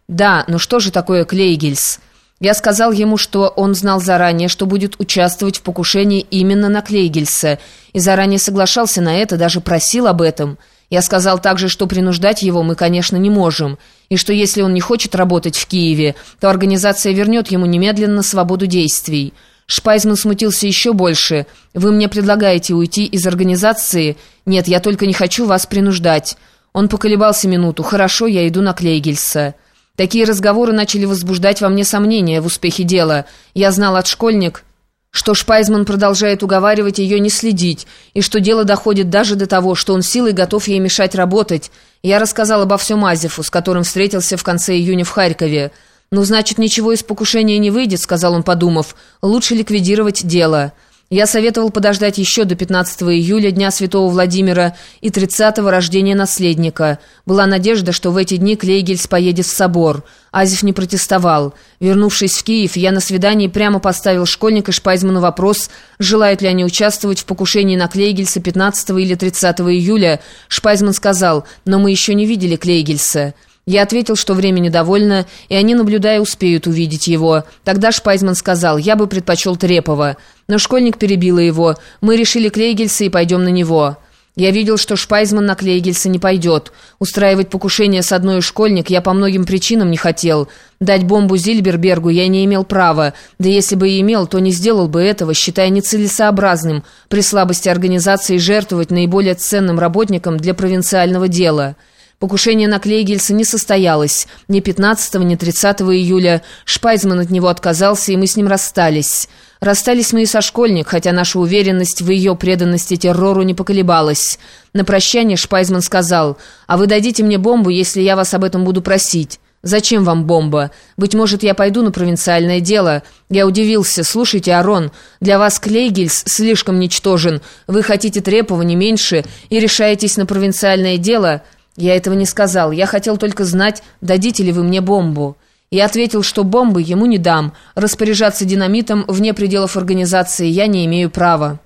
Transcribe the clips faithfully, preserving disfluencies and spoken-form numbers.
«Да, но что же такое Клейгельс?» Я сказал ему, что он знал заранее, что будет участвовать в покушении именно на Клейгельса, и заранее соглашался на это, даже просил об этом. Я сказал также, что принуждать его мы, конечно, не можем, и что если он не хочет работать в Киеве, то организация вернет ему немедленно свободу действий. Шпайзман смутился еще больше. «Вы мне предлагаете уйти из организации?» «Нет, я только не хочу вас принуждать». Он поколебался минуту. «Хорошо, я иду на Клейгельса». Такие разговоры начали возбуждать во мне сомнения в успехе дела. Я знал от школьник, что Шпайзман продолжает уговаривать ее не следить, и что дело доходит даже до того, что он силой готов ей мешать работать. Я рассказал обо всем Азефу, с которым встретился в конце июня в Харькове. «Ну, значит, ничего из покушения не выйдет», — сказал он, подумав. «Лучше ликвидировать дело». Я советовал подождать еще до пятнадцатого июля, Дня Святого Владимира, и тридцатого рождения наследника. Была надежда, что в эти дни Клейгельс поедет в собор. Азеф не протестовал. Вернувшись в Киев, я на свидании прямо поставил школьника Шпайзману вопрос, желают ли они участвовать в покушении на Клейгельса пятнадцатого или тридцатого июля. Шпайзман сказал: «Но мы еще не видели Клейгельса». Я ответил, что времени довольно, и они, наблюдая, успеют увидеть его. Тогда Шпайзман сказал: «Я бы предпочел Трепова». Но школьник перебила его: «Мы решили Клейгельса и пойдем на него». Я видел, что Шпайзман на Клейгельса не пойдет. Устраивать покушение с одной из школьник я по многим причинам не хотел. Дать бомбу Зильбербергу я не имел права, да если бы и имел, то не сделал бы этого, считая нецелесообразным при слабости организации жертвовать наиболее ценным работникам для провинциального дела. Покушение на Клейгельса не состоялось. Ни пятнадцатого, ни тридцатого июля. Шпайзман от него отказался, и мы с ним расстались. Расстались мы и со школьник, хотя наша уверенность в ее преданности террору не поколебалась. На прощание Шпайзман сказал: «А вы дадите мне бомбу, если я вас об этом буду просить?» «Зачем вам бомба? Быть может, я пойду на провинциальное дело». Я удивился. «Слушайте, Арон, для вас Клейгельс слишком ничтожен. Вы хотите Трепова не меньше и решаетесь на провинциальное дело?» Я этого не сказал. Я хотел только знать, дадите ли вы мне бомбу. Я ответил, что бомбы ему не дам. Распоряжаться динамитом вне пределов организации я не имею права.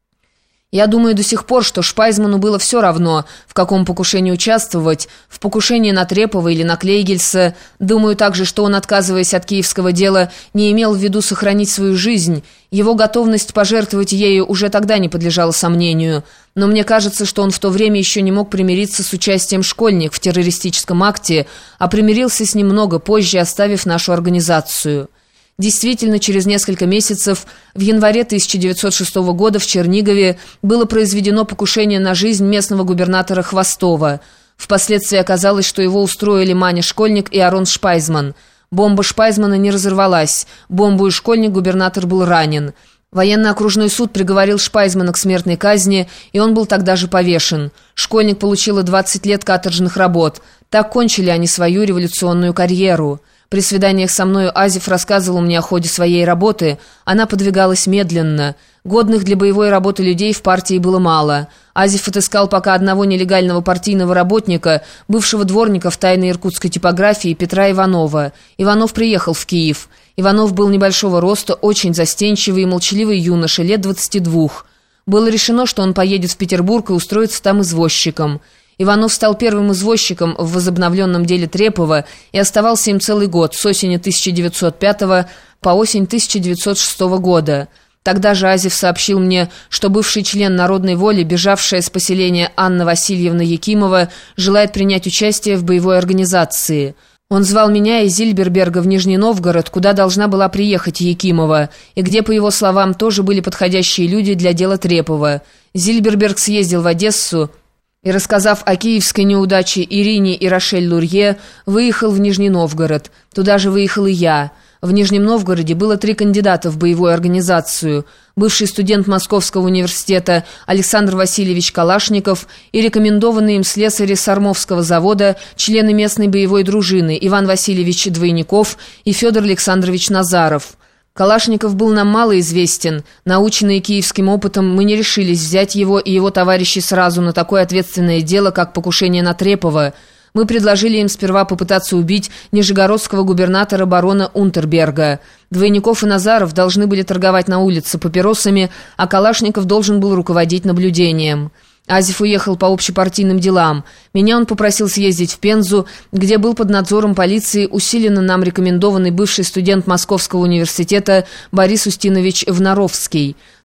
Я думаю до сих пор, что Шпайзману было все равно, в каком покушении участвовать, в покушении на Трепова или на Клейгельса. Думаю также, что он, отказываясь от киевского дела, не имел в виду сохранить свою жизнь. Его готовность пожертвовать ею уже тогда не подлежала сомнению. Но мне кажется, что он в то время еще не мог примириться с участием школьник в террористическом акте, а примирился с ним много позже, оставив нашу организацию. Действительно, через несколько месяцев, в январе тысяча девятьсот шестого года в Чернигове было произведено покушение на жизнь местного губернатора Хвостова. Впоследствии оказалось, что его устроили Маня Школьник и Арон Шпайзман. Бомба Шпайзмана не разорвалась. Бомбу и Школьник губернатор был ранен. Военно-окружной суд приговорил Шпайзмана к смертной казни, и он был тогда же повешен. Школьник получила двадцать лет каторжных работ. Так кончили они свою революционную карьеру. При свиданиях со мною Азеф рассказывал мне о ходе своей работы. Она подвигалась медленно. Годных для боевой работы людей в партии было мало. Азеф отыскал пока одного нелегального партийного работника, бывшего дворника в тайной иркутской типографии Петра Иванова. Иванов приехал в Киев. Иванов был небольшого роста, очень застенчивый и молчаливый юноша, лет двадцати двух. Было решено, что он поедет в Петербург и устроится там извозчиком. Иванов стал первым извозчиком в возобновленном деле Трепова и оставался им целый год, с осени тысяча девятьсот пятого по осень тысяча девятьсот шестого года. Тогда же Азеф сообщил мне, что бывший член Народной воли, бежавшая с поселения Анна Васильевна Якимова, желает принять участие в боевой организации. Он звал меня из Зильберберга в Нижний Новгород, куда должна была приехать Якимова, и где, по его словам, тоже были подходящие люди для дела Трепова. Зильберберг съездил в Одессу и, рассказав о киевской неудаче Ирине и Рошель Лурье, выехал в Нижний Новгород. Туда же выехал и я. В Нижнем Новгороде было три кандидата в боевую организацию: бывший студент Московского университета Александр Васильевич Калашников и рекомендованные им слесари Сормовского завода, члены местной боевой дружины Иван Васильевич Двойников и Федор Александрович Назаров. Калашников был нам мало известен. Наученные киевским опытом, мы не решились взять его и его товарищей сразу на такое ответственное дело, как покушение на Трепова. Мы предложили им сперва попытаться убить нижегородского губернатора барона Унтерберга. Двойников и Назаров должны были торговать на улице папиросами, а Калашников должен был руководить наблюдением. Азев уехал по общепартийным делам. Меня он попросил съездить в Пензу, где был под надзором полиции усиленно нам рекомендованный бывший студент Московского университета Борис Устинович Внаровский.